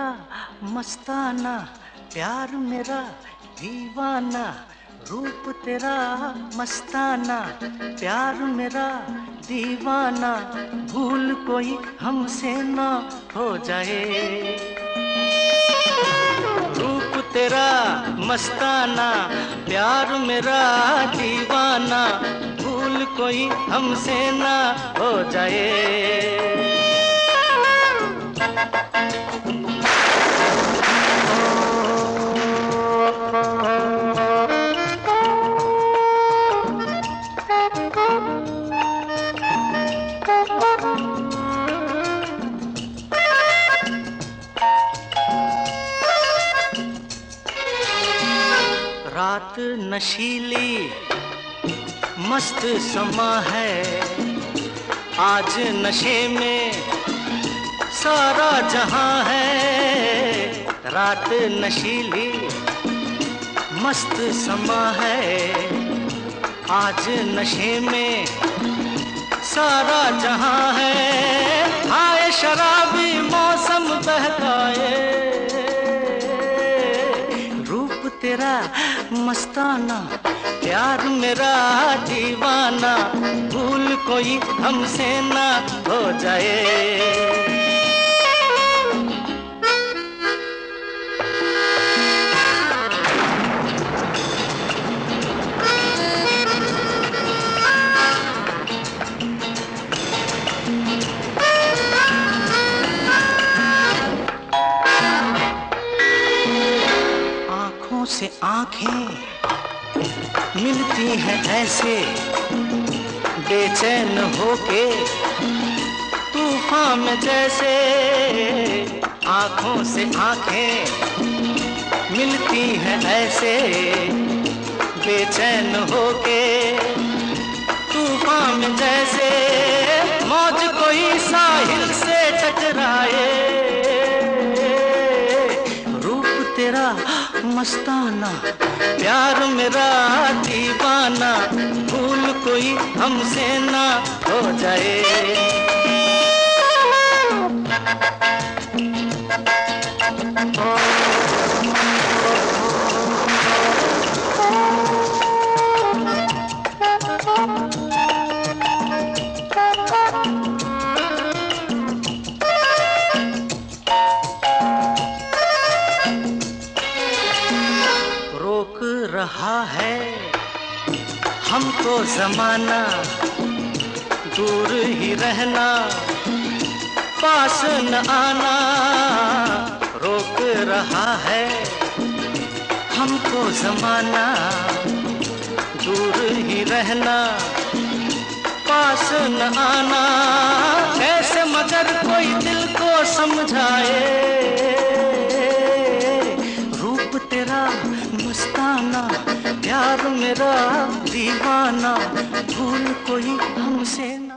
तेरा मस्ताना, प्यार मेरा दीवाना। रूप तेरा मस्ताना, प्यार मेरा दीवाना। भूल कोई हमसे ना हो जाए। रूप तेरा मस्ताना, प्यार मेरा दीवाना। भूल कोई हमसे ना हो जाए। रात नशीली मस्त समा है, आज नशे में सारा जहां है। रात नशीली मस्त समा है, आज नशे में सारा जहां है। आए शराबी मौसम बहकाए, रूप तेरा मस्ताना, प्यार मेरा दीवाना। भूल कोई हमसे ना हो जाए। आँखों से आँखें मिलती हैं ऐसे, बेचैन होके तूफान में जैसे। आँखों से आँखें मिलती हैं ऐसे, बेचैन होके तूफान में जैसे। मौज कोई साहिल से टकराए, रूप तेरा मस्ताना, प्यार मेरा दीवाना। भूल कोई हमसे ना हो जाए। रोक रहा है हमको ज़माना, दूर ही रहना, पास न आना। रोक रहा है हमको ज़माना, दूर ही रहना, पास न आना। कैसे मगर कोई दिल को समझाए, रूप तेरा मस्ताना, प्यार मेरा दीवाना। भूल कोई हमसे ना